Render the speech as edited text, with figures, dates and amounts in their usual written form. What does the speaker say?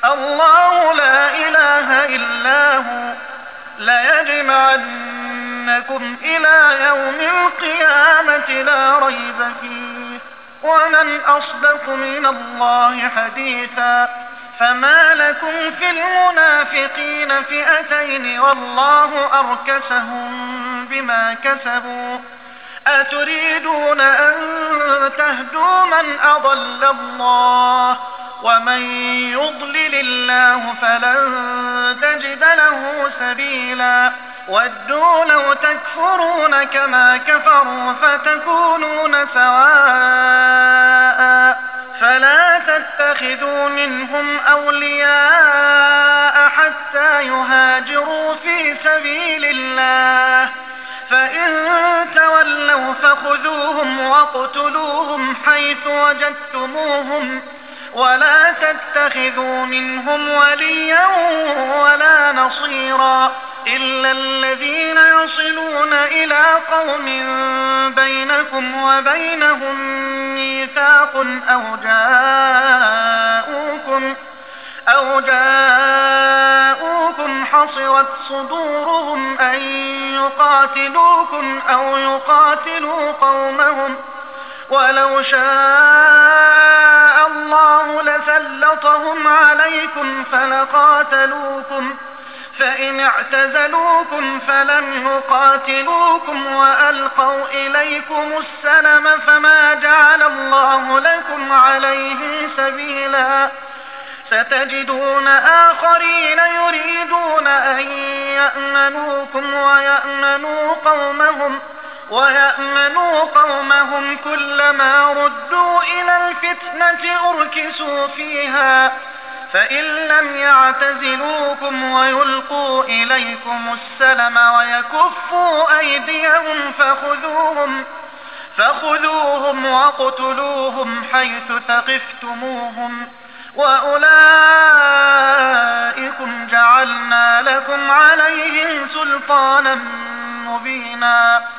الله لا إله إلا هو ليجمعنكم إلى يوم القيامة لا ريب فيه ومن أصدق من الله حديثا فما لكم في المنافقين فئتين والله أركسهم بما كسبوا أتريدون أن تهدوا من أضل الله ومن يضلل الله فلن تجد له سبيلا ودوا لو تكفرون كما كفروا فتكونون سواء فلا تتخذوا منهم أولياء حتى يهاجروا في سبيل الله فإن تولوا فخذوهم واقتلوهم حيث وجدتموهم ولا تتخذوا منهم وليا ولا نصيرا إلا الذين يصلون إلى قوم بينكم وبينهم ميثاق أو جاءوكم حصرت صدورهم أن يقاتلوكم أو يقاتلوا قومهم ولو شاء الله لسلطهم عليكم فلقاتلوكم فإن اعتزلوكم فلم يقاتلوكم وألقوا إليكم السلم فما جعل الله لكم عليهم سبيلا ستجدون آخرين يريدون أن يأمنوكم ويأمنوا قومهم كلما ردوا إلى الفتنة أركسوا فيها فإن لم يعتزلوكم ويلقوا إليكم السلم ويكفوا أيديهم فخذوهم واقتلوهم حيث ثقفتموهم وأولئكم جعلنا لكم عليهم سلطانا مبينا